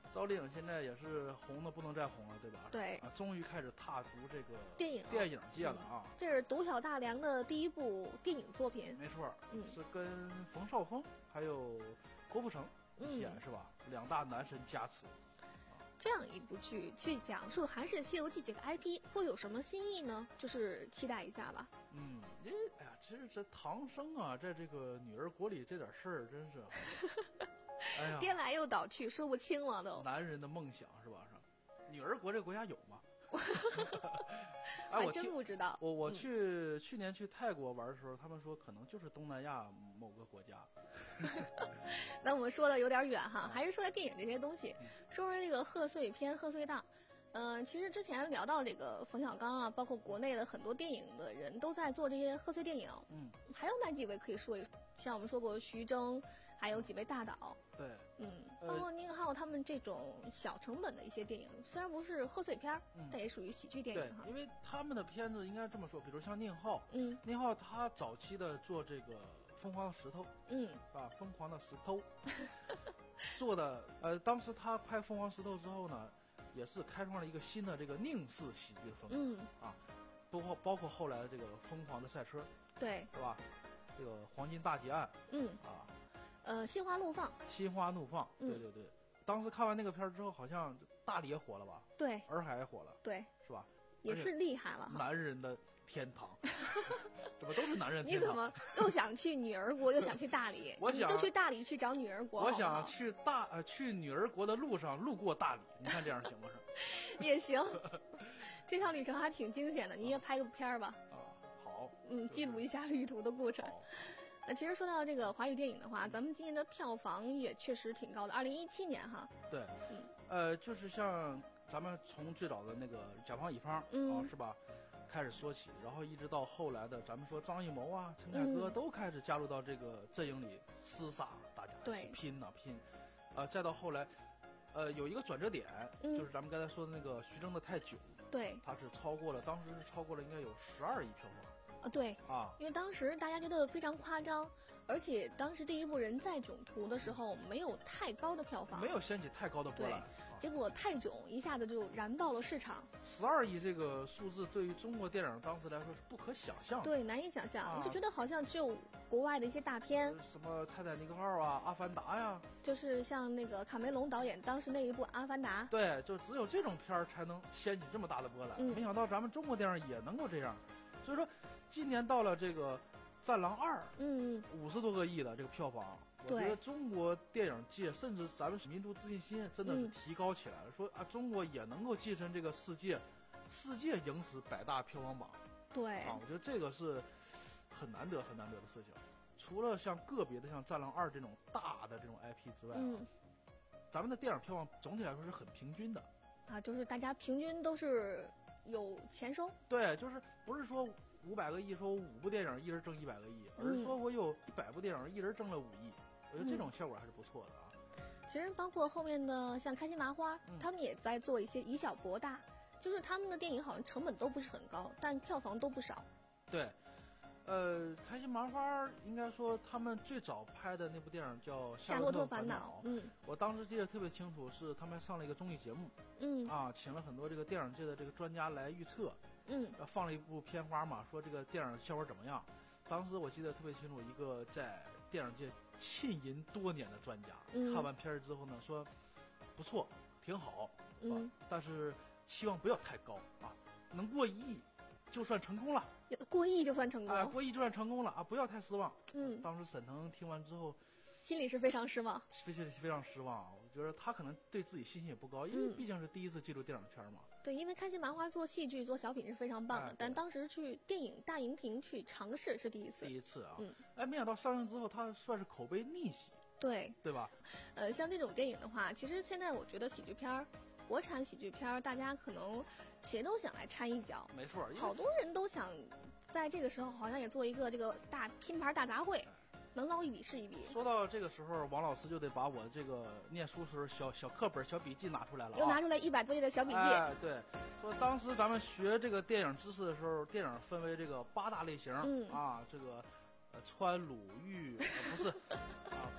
赵丽颖现在也是红的不能再红了，对吧？ 对啊，终于开始踏足这个电影电影界了啊！ 嗯、这是独挑大梁的第一部电影作品。 没错， 嗯， 是跟冯绍峰还有郭富城一起演、 嗯、 是吧？两大男神加持。 这样一部剧去讲述韩式《西游记》这个 I P 会有什么新意呢？就是期待一下吧。 嗯，因为哎呀，其实这唐僧啊，在这个女儿国里这点事儿，真是，哎呀， 颠来又倒去，说不清了都。 男人的梦想是吧？是，女儿国这个国家有吗？ 哎，我真不知道。 我我去、嗯、去年去泰国玩的时候，他们说可能就是东南亚某个国家。 那我们说的有点远哈，还是说在电影这些东西，说说这个贺岁片、贺岁档。嗯、呃，其实之前聊到这个冯小刚啊，包括国内的很多电影的人都在做这些贺岁电影。 嗯， 还有哪几位可以说一说？像我们说过徐峥，还有几位大导。 对， 嗯，包括宁浩他们这种小成本的一些电影，虽然不是贺岁片，嗯、但也属于喜剧电影哈。 对，因为他们的片子应该这么说，比如像宁浩， 嗯， 宁浩他早期的做这个疯狂的石头， 嗯， 啊，疯狂的石头，做的呃，当时他拍疯狂石头之后呢，也是开创了一个新的这个宁式喜剧的风格， 嗯， 啊，包括包括后来的这个疯狂的赛车， 对， 是吧？这个黄金大劫案， 嗯， 啊。 呃，心花怒放， 心花怒放， 嗯、 对对对，当时看完那个片儿之后，好像大理也火了吧？ 对， 洱海也火了， 对， 是吧？ 也是厉害了， 男人的天堂，这不都是男人的天堂？ 你怎么又想去女儿国，又想去大理？ 我想你就去大理去找女儿国。 我想去大呃去女儿国的路上路过大理，你看这样行不行？ 也行，这趟旅程还挺惊险的，你也拍个片儿吧？ 啊，好， 嗯，记录一下旅途的过程。那其实说到这个华语电影的话，咱们今年的票房也确实挺高的，二零一七年哈。 对，嗯，呃，就是像咱们从最早的那个甲方乙方、 嗯、 啊，是吧，开始说起，然后一直到后来的咱们说张艺谋啊、陈凯歌、 嗯、 都开始加入到这个阵营里厮杀，大家一起拼呐、啊、拼，啊、呃，再到后来，呃，有一个转折点， 嗯、 就是咱们刚才说的那个徐峥的《太久》， 对， 他是超过了，当时是超过了应该有十二亿票房。 啊，对啊， 因为当时大家觉得非常夸张，而且当时第一部《人在囧途》的时候没有太高的票房， 没有掀起太高的波澜， 结果《泰囧》一下子就燃爆了市场。 十二亿这个数字对于中国电影当时来说是不可想象的， 对，难以想象， 啊、 就觉得好像只有国外的一些大片， 什么《泰坦尼克号》啊，《阿凡达》呀， 就是像那个卡梅隆导演当时那一部《阿凡达》， 对，就只有这种片儿才能掀起这么大的波澜。 嗯、 没想到咱们中国电影也能够这样，所以说。今年到了这个《战狼二》， 嗯， 五十多个亿的这个票房，我觉得中国电影界甚至咱们民族自信心真的是提高起来了。嗯、说啊，中国也能够跻身这个世界，世界影史百大票房榜。 对啊，我觉得这个是很难得、很难得的事情。除了像个别的像《战狼二》这种大的这种 I P 之外啊， 嗯、 咱们的电影票房总体来说是很平均的。 啊，就是大家平均都是有钱收。 对，就是不是说。五百个亿，说五部电影一人挣一百个亿，而是说我有一百部电影一人挣了五亿，我觉得这种效果还是不错的啊。 其实包括后面的像开心麻花， 嗯、 他们也在做一些以小博大，就是他们的电影好像成本都不是很高，但票房都不少。 对，呃，开心麻花应该说他们最早拍的那部电影叫《夏洛特烦恼》， 嗯， 我当时记得特别清楚，是他们还上了一个综艺节目， 嗯， 啊，请了很多这个电影界的这个专家来预测。 嗯， 放了一部片花嘛，说这个电影效果怎么样？当时我记得特别清楚，一个在电影界浸淫多年的专家， 嗯、 看完片儿之后呢，说不错，挺好， 嗯， 但是期望不要太高啊，能过一亿就算成功了， 过亿就算成功， 啊，过亿就算成功了啊，不要太失望。 嗯， 当时沈腾听完之后， 心里是非常失望， 非常非常失望。我觉得他可能对自己信心也不高，因为毕竟是第一次进入电影圈嘛。 对，因为开心麻花做戏剧、做小品是非常棒的， 哎、 但当时去电影大荧屏去尝试是第一次。 第一次啊， 嗯， 哎，没想到上映之后，它算是口碑逆袭。 对， 对吧？ 呃，像这种电影的话，其实现在我觉得喜剧片儿，国产喜剧片儿，大家可能谁都想来掺一脚。 没错， 好多人都想在这个时候，好像也做一个这个大拼盘大杂烩。能捞一笔是一笔。 说到这个时候，王老师就得把我这个念书时候小小课本、小笔记拿出来了、啊， 又拿出来一百多页的小笔记。 哎，对，说当时咱们学这个电影知识的时候，电影分为这个八大类型， 嗯啊，这个呃川鲁豫、呃、不是啊，不是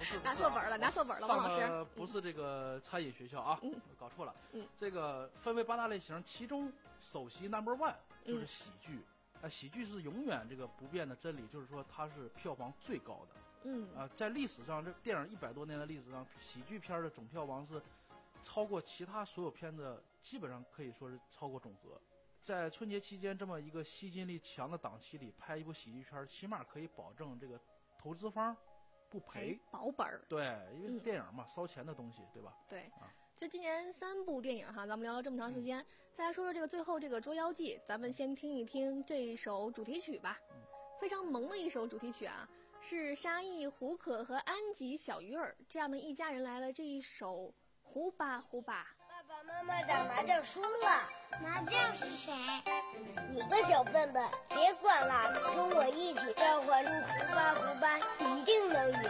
是拿错本了，拿错本了，王老师。 不是这个餐饮学校啊， 嗯、 搞错了。 嗯， 这个分为八大类型，其中首席 number one 就是喜剧。啊、嗯，喜剧是永远这个不变的真理，就是说它是票房最高的。 嗯啊，在历史上，这电影一百多年的历史上，喜剧片的总票房是超过其他所有片子，基本上可以说是超过总和。在春节期间这么一个吸金力强的档期里拍一部喜剧片，起码可以保证这个投资方不赔， 保本儿。 对，因为是电影嘛，嗯、烧钱的东西，对吧？ 对。 啊， 就今年三部电影哈，咱们聊了这么长时间，嗯、再来说说这个最后这个《捉妖记》，咱们先听一听这一首主题曲吧。嗯、非常萌的一首主题曲啊，是沙溢、胡可和安吉、小鱼儿这样的一家人来了这一首《胡巴胡巴》。 爸爸妈妈打麻将输了， 麻将是谁？ 你个小笨笨，别管了，跟我一起召唤出胡巴胡巴，一定能赢。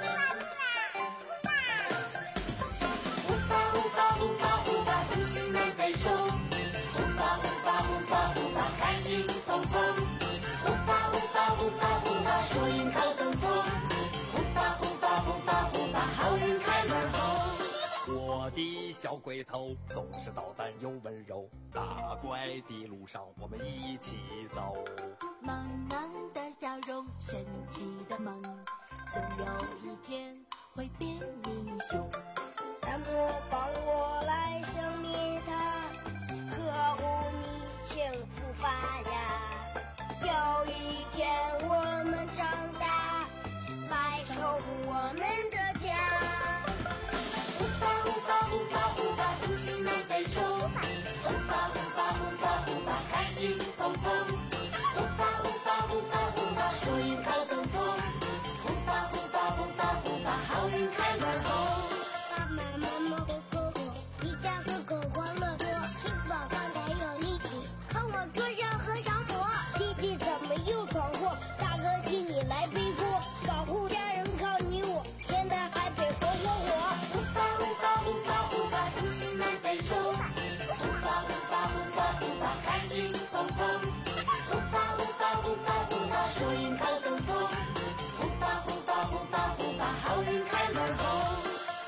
胡巴胡巴胡巴胡巴，故事没被中。胡巴胡巴胡巴胡巴，开心通风。胡巴胡巴胡巴胡巴，说赢靠东风。胡巴胡巴胡巴胡巴，好运开门红。 我的小龟头总是捣蛋又温柔，打怪的路上我们一起走。 萌萌的笑容，神奇的梦，总有一天会变英雄。 大魔帮我来消灭它，呵护你幸福发呀。有一天我们长大，来守护我们的家。 胡巴胡巴胡巴胡巴，故事没被中。胡巴胡巴胡巴胡巴，开心通风。胡巴胡巴胡巴胡巴，说赢靠东风。胡巴胡巴胡巴胡巴，好运开门红。 爸爸妈妈狗狗狗，一家四口欢乐多，吃饱饭才有力气，看我坐上和尚火。 弟弟怎么又闯祸？大哥替你来背锅，保护家人靠你我，现在还得活活活。 胡巴胡巴胡巴胡巴，故事没被中。胡巴胡巴胡巴胡巴，开心通风。胡巴胡巴胡巴胡巴，说赢靠东风。胡巴胡巴胡巴胡巴，好运开门红。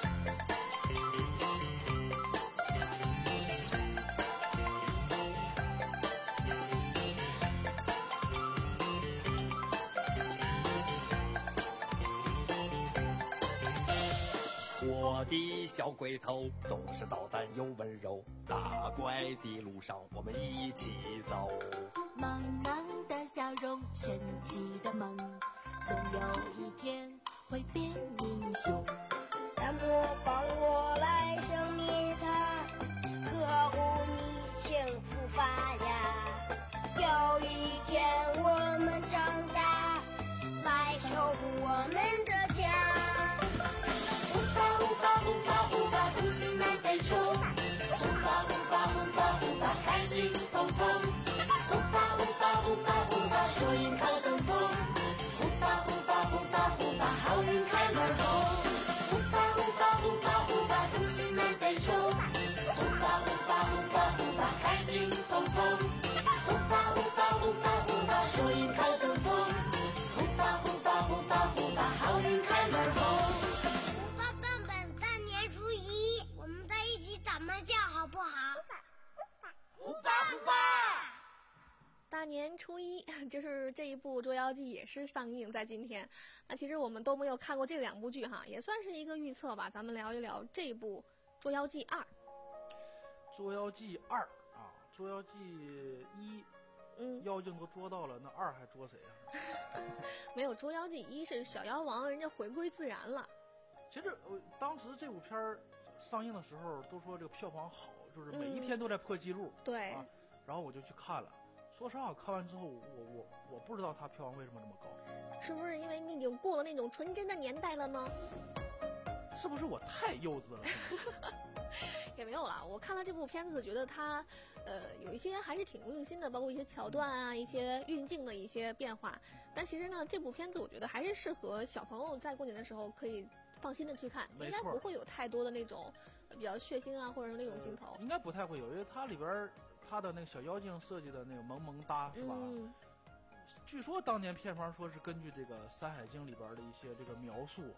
我的小龟头总是捣蛋又温柔，打怪的路上我们一起走。 萌萌的笑容，神奇的梦，总有一天会变英雄。 大魔帮我来消灭它，呵护你幸福发呀。有一天我们长大，来守护我们的家。 胡巴胡巴胡巴胡巴，故事没被中。胡巴胡巴胡巴胡巴，开心通风。胡巴胡巴胡巴胡巴，说赢靠东风。胡巴胡巴胡巴胡巴，好运开门红。胡巴胡巴胡巴胡巴，故事没被中。胡巴胡巴胡巴胡巴，开心通风。胡巴胡巴胡巴胡巴，说赢靠东风。胡巴胡巴胡巴胡巴，好运开门红。 打麻将好不好？ 胡巴胡巴！ 大年初一，就是这一部《捉妖记》也是上映在今天。那其实我们都没有看过这两部剧哈，也算是一个预测吧。咱们聊一聊这一部《捉妖记二》。 《捉妖记二》啊，《捉妖记一》， 嗯， 妖精都捉到了，那二还捉谁啊？ 没有，《捉妖记一》是小妖王，人家回归自然了。 其实我当时这部片儿上映的时候都说这个票房好，就是每一天都在破纪录。 嗯、对、 啊，然后我就去看了。说实话，我看完之后，我我我不知道它票房为什么这么高。 是不是因为你已经过了那种纯真的年代了呢？ 是不是我太幼稚了？ 也没有啦，我看了这部片子，觉得它，呃，有一些还是挺用心的，包括一些桥段啊，一些运镜的一些变化。但其实呢，这部片子我觉得还是适合小朋友在过年的时候可以放心的去看，应该不会有太多的那种比较血腥啊，或者是那种镜头。 应该不太会有，因为它里边它的那个小妖精设计的那个萌萌哒，是吧？ 嗯。 据说当年片方说是根据这个《山海经》里边的一些这个描述。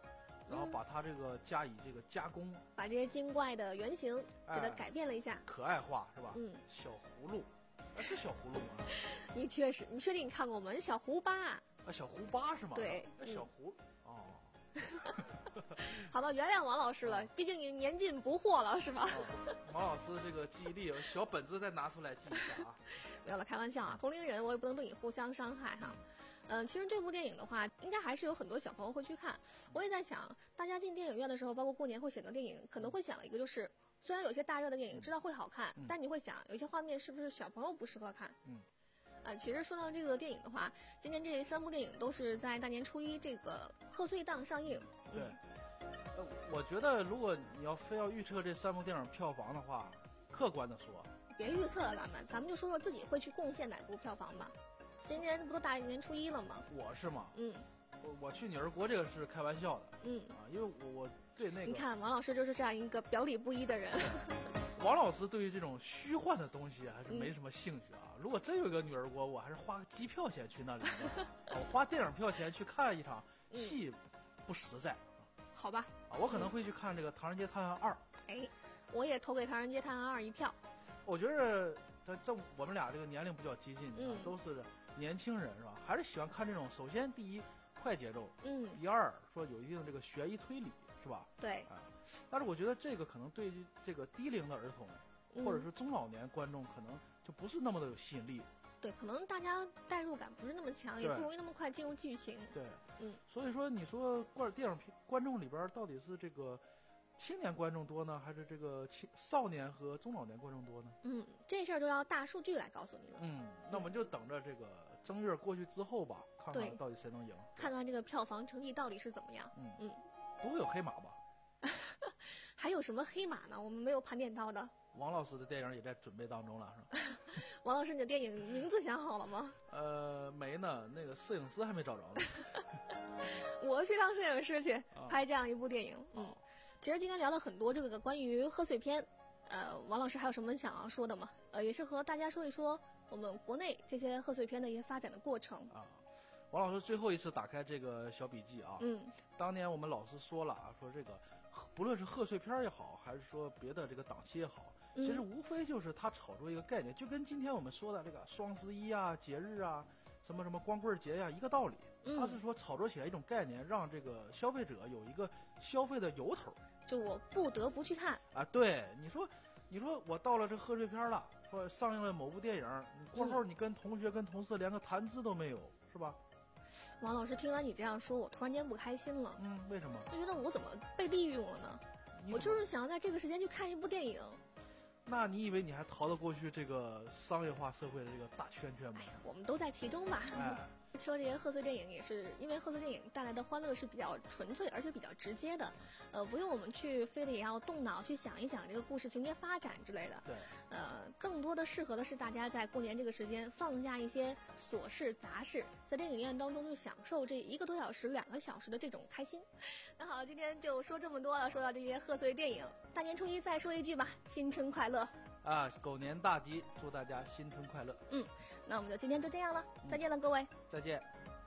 然后把它这个加以这个加工， 把这些精怪的原型给它改变了一下， 哎、可爱化是吧？ 嗯， 小葫芦，啊，是小葫芦吗？ 你确实，你确定你看过吗？小胡巴啊， 小胡巴是吗？ 对， 小胡、嗯、哦。 好吧，原谅王老师了，毕竟你年近不惑了，是吧？ 哦、王老师这个记忆力，小本子再拿出来记一下啊。 没有了，开玩笑啊，同龄人我也不能对你互相伤害哈。嗯、呃，其实这部电影的话，应该还是有很多小朋友会去看。我也在想，大家进电影院的时候，包括过年会选择电影，可能会想了一个就是，虽然有些大热的电影知道会好看，嗯、但你会想，有一些画面是不是小朋友不适合看？嗯。呃，其实说到这个电影的话，今年这三部电影都是在大年初一这个贺岁档上映。 对，呃，我觉得如果你要非要预测这三部电影票房的话，客观的说， 别预测了，咱们咱们就说说自己会去贡献哪部票房吧。今年不都大年初一了吗？ 我是吗？ 嗯， 我我去你儿国这个是开玩笑的。 嗯啊，因为我我对那个， 你看王老师就是这样一个表里不一的人。 王老师对于这种虚幻的东西还是没什么兴趣啊。嗯、如果真有一个女儿国，我还是花个机票钱去那里的。我花电影票钱去看一场戏，不实在。 嗯、好吧。 啊，我可能会去看这个《唐人街探案二》。 哎，我也投给《唐人街探案二》一票。 我觉得这这我们俩这个年龄比较接近， 嗯、 都是年轻人是吧？还是喜欢看这种，首先第一快节奏， 嗯， 第二说有一定这个悬疑推理，是吧？ 对。 啊。但是我觉得这个可能对于这个低龄的儿童， 嗯、 或者是中老年观众，可能就不是那么的有吸引力。 对，可能大家代入感不是那么强，也不容易那么快进入剧情。 对， 嗯。 所以说，你说观电影观众里边到底是这个青年观众多呢，还是这个青少年和中老年观众多呢？ 嗯，这事儿就要大数据来告诉你了。 嗯，那我们就等着这个正月过去之后吧，看看到底谁能赢， 看看这个票房成绩到底是怎么样。 嗯嗯， 不会有黑马吧？ 还有什么黑马呢？我们没有盘点到的。 王老师的电影也在准备当中了，是吧？ 王老师，你的电影名字想好了吗？ 呃，没呢，那个摄影师还没找着呢。 我去当摄影师去拍这样一部电影。嗯， 哦、 其实今天聊了很多这个关于贺岁片，呃，王老师还有什么想要说的吗？呃，也是和大家说一说我们国内这些贺岁片的一些发展的过程啊。王老师最后一次打开这个小笔记啊， 嗯， 当年我们老师说了啊，说这个不论是贺岁片也好，还是说别的这个档期也好， 嗯、 其实无非就是他炒作一个概念，就跟今天我们说的这个双十一啊、节日啊、什么什么光棍节呀、啊、一个道理。 嗯， 他是说炒作起来一种概念，让这个消费者有一个消费的由头， 就我不得不去看啊。对，你说，你说我到了这贺岁片了，说上映了某部电影，你过后你跟同学、跟同事连个谈资都没有，是吧？ 王老师，听完你这样说，我突然间不开心了。 嗯，为什么？ 就觉得我怎么被利用了呢？我就是想要在这个时间去看一部电影。 那你以为你还逃得过去这个商业化社会的这个大圈圈吗？ 哎，我们都在其中吧。 哎， 说这些贺岁电影也是因为贺岁电影带来的欢乐是比较纯粹而且比较直接的，呃，不用我们去非得也要动脑去想一想这个故事情节发展之类的。 对， 呃，更多的适合的是大家在过年这个时间放下一些琐事杂事，在电影院当中去享受这一个多小时、两个小时的这种开心。那好，今天就说这么多了，说到这些贺岁电影，大年初一再说一句吧，新春快乐！ 啊，狗年大吉，祝大家新春快乐。 嗯，那我们就今天就这样了，再见了，各位。 再见。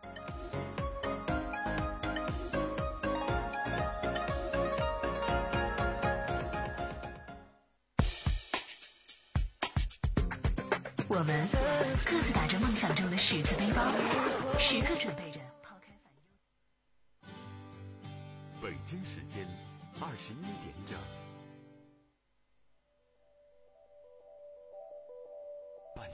我们各自打着梦想中的十字背包，时刻准备着抛开烦忧。 北京时间二十一点整。